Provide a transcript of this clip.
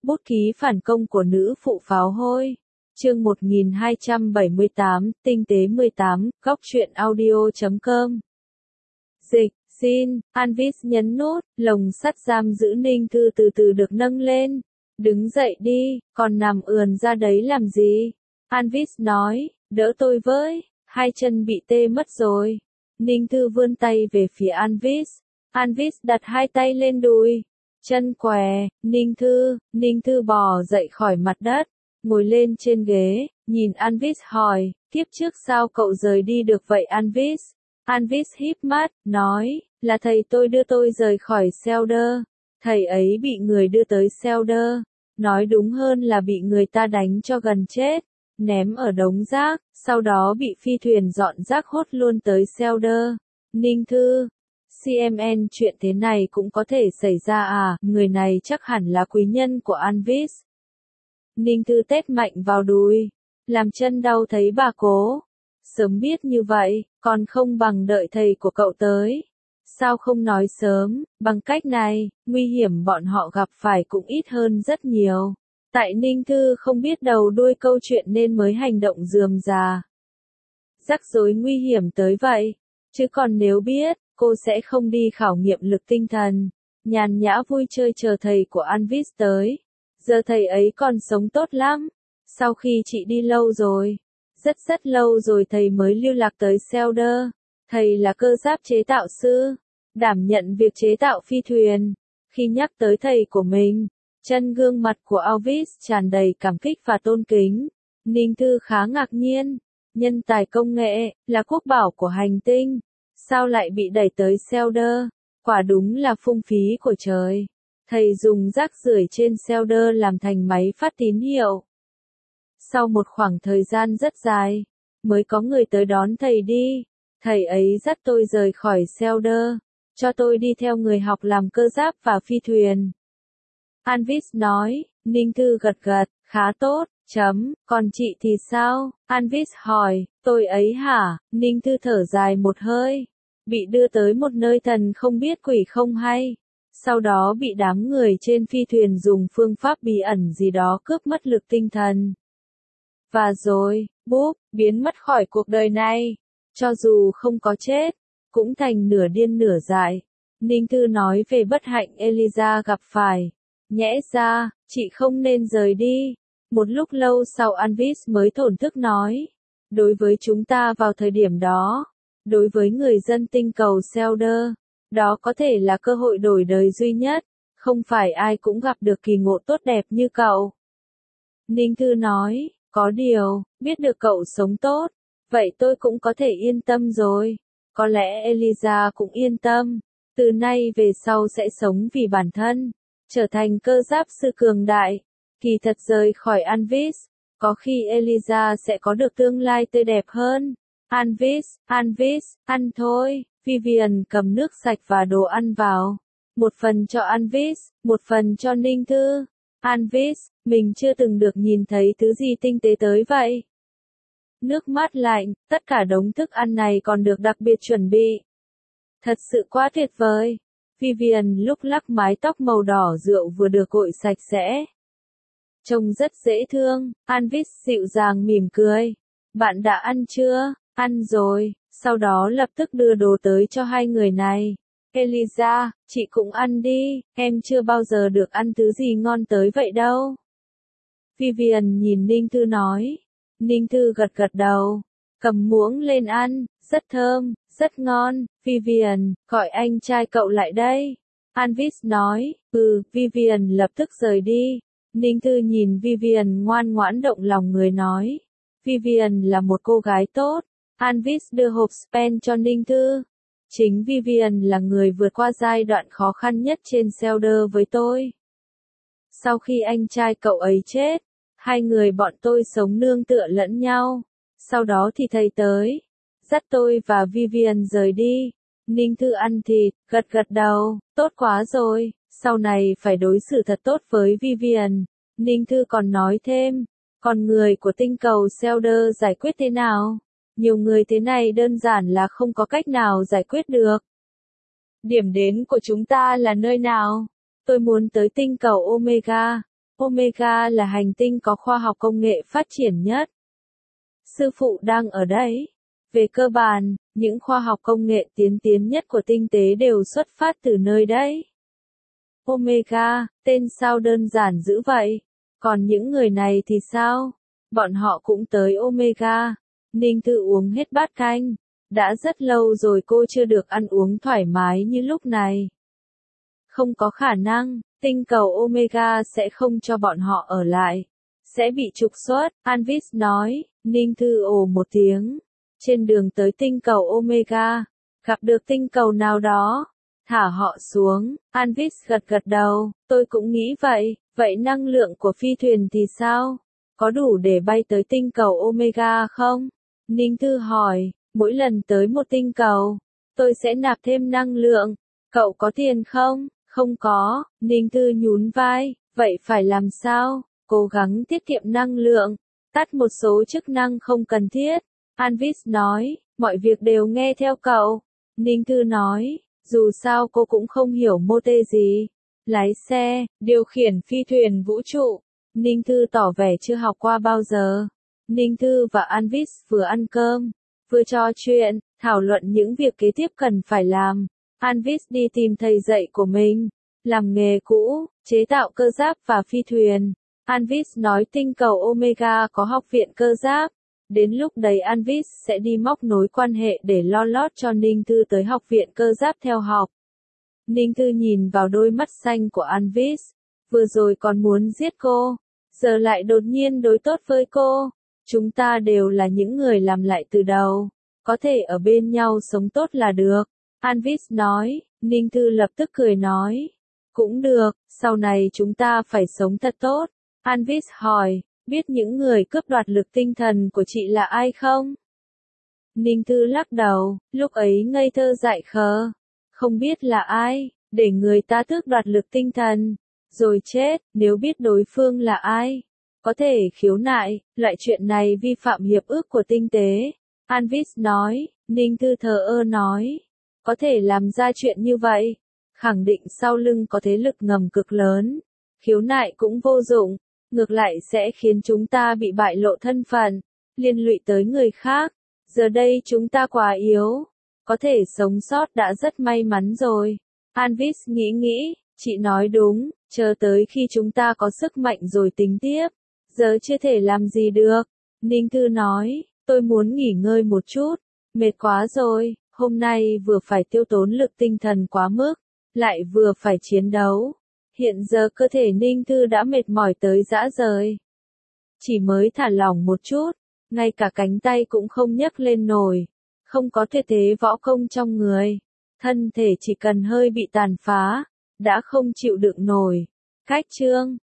Bút ký phản công của nữ phụ pháo hôi. Chương 1278, tinh tế 18, góc truyện audio.com. Dịch, xin, Anvis nhấn nút, lồng sắt giam giữ Ninh Thư từ từ được nâng lên. Đứng dậy đi, còn nằm ườn ra đấy làm gì? Anvis nói, đỡ tôi với, hai chân bị tê mất rồi. Ninh Thư vươn tay về phía Anvis. Anvis đặt hai tay lên đùi. Chân què, Ninh Thư bò dậy khỏi mặt đất, ngồi lên trên ghế, nhìn Anvis hỏi, kiếp trước sao cậu rời đi được vậy Anvis? Anvis híp mắt, nói, là thầy tôi đưa tôi rời khỏi Selder. Thầy ấy bị người đưa tới Selder. Nói đúng hơn là bị người ta đánh cho gần chết, ném ở đống rác, sau đó bị phi thuyền dọn rác hốt luôn tới Selder. Ninh Thư, CMN chuyện thế này cũng có thể xảy ra à, người này chắc hẳn là quý nhân của Anvis. Ninh Thư tét mạnh vào đùi, làm chân đau thấy bà cố. Sớm biết như vậy, còn không bằng đợi thầy của cậu tới. Sao không nói sớm, bằng cách này, nguy hiểm bọn họ gặp phải cũng ít hơn rất nhiều. Tại Ninh Thư không biết đầu đuôi câu chuyện nên mới hành động rườm rà. Rắc rối nguy hiểm tới vậy, chứ còn nếu biết, cô sẽ không đi khảo nghiệm lực tinh thần, nhàn nhã vui chơi chờ thầy của Anvis tới. Giờ thầy ấy còn sống tốt lắm. Sau khi chị đi lâu rồi, rất lâu rồi thầy mới lưu lạc tới Selder. Thầy là cơ giáp chế tạo sư, đảm nhận việc chế tạo phi thuyền. Khi nhắc tới thầy của mình, chân gương mặt của Anvis tràn đầy cảm kích và tôn kính. Ninh Thư khá ngạc nhiên, nhân tài công nghệ, là quốc bảo của hành tinh. Sao lại bị đẩy tới Selder? Quả đúng là phung phí của trời. Thầy dùng rác rưởi trên Selder làm thành máy phát tín hiệu. Sau một khoảng thời gian rất dài, mới có người tới đón thầy đi. Thầy ấy dắt tôi rời khỏi Selder, cho tôi đi theo người học làm cơ giáp và phi thuyền. Anvis nói, Ninh Thư gật gật, khá tốt, còn chị thì sao? Anvis hỏi, tôi ấy hả? Ninh Thư thở dài một hơi, bị đưa tới một nơi thần không biết quỷ không hay. Sau đó bị đám người trên phi thuyền dùng phương pháp bí ẩn gì đó cướp mất lực tinh thần. Và rồi, búp, biến mất khỏi cuộc đời này. Cho dù không có chết, cũng thành nửa điên nửa dại. Ninh Thư nói về bất hạnh Eliza gặp phải. Nhẽ ra, chị không nên rời đi. Một lúc lâu sau Anvis mới thổn thức nói. Đối với chúng ta vào thời điểm đó, đối với người dân tinh cầu Selder, đó có thể là cơ hội đổi đời duy nhất. Không phải ai cũng gặp được kỳ ngộ tốt đẹp như cậu. Ninh Thư nói, có điều, biết được cậu sống tốt, vậy tôi cũng có thể yên tâm rồi. Có lẽ Eliza cũng yên tâm. Từ nay về sau sẽ sống vì bản thân, trở thành cơ giáp sư cường đại. Kỳ thật rời khỏi Anvis, có khi Eliza sẽ có được tương lai tươi đẹp hơn. Anvis, ăn thôi. Vivian cầm nước sạch và đồ ăn vào. Một phần cho Anvis, một phần cho Ninh Thư. Anvis, mình chưa từng được nhìn thấy thứ gì tinh tế tới vậy. Nước mát lạnh, tất cả đống thức ăn này còn được đặc biệt chuẩn bị. Thật sự quá tuyệt vời. Vivian lúc lắc mái tóc màu đỏ rượu vừa được gội sạch sẽ. Trông rất dễ thương. Anvis dịu dàng mỉm cười. Bạn đã ăn chưa? Ăn rồi. Sau đó lập tức đưa đồ tới cho hai người này. Eliza, chị cũng ăn đi, em chưa bao giờ được ăn thứ gì ngon tới vậy đâu. Vivian nhìn Ninh Thư nói. Ninh Thư gật gật đầu, cầm muỗng lên ăn, rất thơm, rất ngon. Vivian, gọi anh trai cậu lại đây. Anvis nói, Vivian lập tức rời đi. Ninh Thư nhìn Vivian ngoan ngoãn động lòng người nói. Vivian là một cô gái tốt. Anvis đưa hộp Spen cho Ninh Thư. Chính Vivian là người vượt qua giai đoạn khó khăn nhất trên Selder với tôi. Sau khi anh trai cậu ấy chết, hai người bọn tôi sống nương tựa lẫn nhau. Sau đó thì thầy tới, dắt tôi và Vivian rời đi. Ninh Thư ăn thịt, gật gật đầu, tốt quá rồi, sau này phải đối xử thật tốt với Vivian. Ninh Thư còn nói thêm, con người của tinh cầu Selder giải quyết thế nào? Nhiều người thế này đơn giản là không có cách nào giải quyết được. Điểm đến của chúng ta là nơi nào? Tôi muốn tới tinh cầu Omega. Omega là hành tinh có khoa học công nghệ phát triển nhất. Sư phụ đang ở đấy. Về cơ bản, những khoa học công nghệ tiên tiến nhất của tinh tế đều xuất phát từ nơi đấy. Omega, tên sao đơn giản dữ vậy. Còn những người này thì sao? Bọn họ cũng tới Omega. Ninh Thư uống hết bát canh. Đã rất lâu rồi cô chưa được ăn uống thoải mái như lúc này. Không có khả năng, tinh cầu Omega sẽ không cho bọn họ ở lại. Sẽ bị trục xuất, Anvis nói. Ninh Thư ồ một tiếng. Trên đường tới tinh cầu Omega, gặp được tinh cầu nào đó. Thả họ xuống, Anvis gật gật đầu, tôi cũng nghĩ vậy, vậy năng lượng của phi thuyền thì sao? Có đủ để bay tới tinh cầu Omega không? Ninh Thư hỏi, mỗi lần tới một tinh cầu, tôi sẽ nạp thêm năng lượng, cậu có tiền không? Không có, Ninh Thư nhún vai, vậy phải làm sao? Cố gắng tiết kiệm năng lượng, tắt một số chức năng không cần thiết. Anvis nói, mọi việc đều nghe theo cậu. Ninh Thư nói, dù sao cô cũng không hiểu mô tê gì. Lái xe, điều khiển phi thuyền vũ trụ. Ninh Thư tỏ vẻ chưa học qua bao giờ. Ninh Thư và Anvis vừa ăn cơm, vừa trò chuyện, thảo luận những việc kế tiếp cần phải làm. Anvis đi tìm thầy dạy của mình, làm nghề cũ, chế tạo cơ giáp và phi thuyền. Anvis nói tinh cầu Omega có học viện cơ giáp. Đến lúc đấy Anvis sẽ đi móc nối quan hệ để lo lót cho Ninh Thư tới học viện cơ giáp theo học. Ninh Thư nhìn vào đôi mắt xanh của Anvis. Vừa rồi còn muốn giết cô, giờ lại đột nhiên đối tốt với cô. Chúng ta đều là những người làm lại từ đầu. Có thể ở bên nhau sống tốt là được. Anvis nói. Ninh Thư lập tức cười nói. Cũng được, sau này chúng ta phải sống thật tốt. Anvis hỏi. Biết những người cướp đoạt lực tinh thần của chị là ai không? Ninh Thư lắc đầu, lúc ấy ngây thơ dại khờ. Không biết là ai, để người ta tước đoạt lực tinh thần, rồi chết, nếu biết đối phương là ai. Có thể khiếu nại, loại chuyện này vi phạm hiệp ước của tinh tế. Anvis nói, Ninh Thư thờ ơ nói. Có thể làm ra chuyện như vậy, khẳng định sau lưng có thế lực ngầm cực lớn. Khiếu nại cũng vô dụng. Ngược lại sẽ khiến chúng ta bị bại lộ thân phận, liên lụy tới người khác. Giờ đây chúng ta quá yếu, có thể sống sót đã rất may mắn rồi. Anvis nghĩ, chị nói đúng, chờ tới khi chúng ta có sức mạnh rồi tính tiếp. Giờ chưa thể làm gì được. Ninh Thư nói, tôi muốn nghỉ ngơi một chút, mệt quá rồi, hôm nay vừa phải tiêu tốn lực tinh thần quá mức, lại vừa phải chiến đấu. Hiện giờ cơ thể Ninh Thư đã mệt mỏi tới rã rời. Chỉ mới thả lỏng một chút, ngay cả cánh tay cũng không nhấc lên nổi. Không có tuyệt thế võ công trong người. Thân thể chỉ cần hơi bị tàn phá, đã không chịu đựng nổi. Cách chương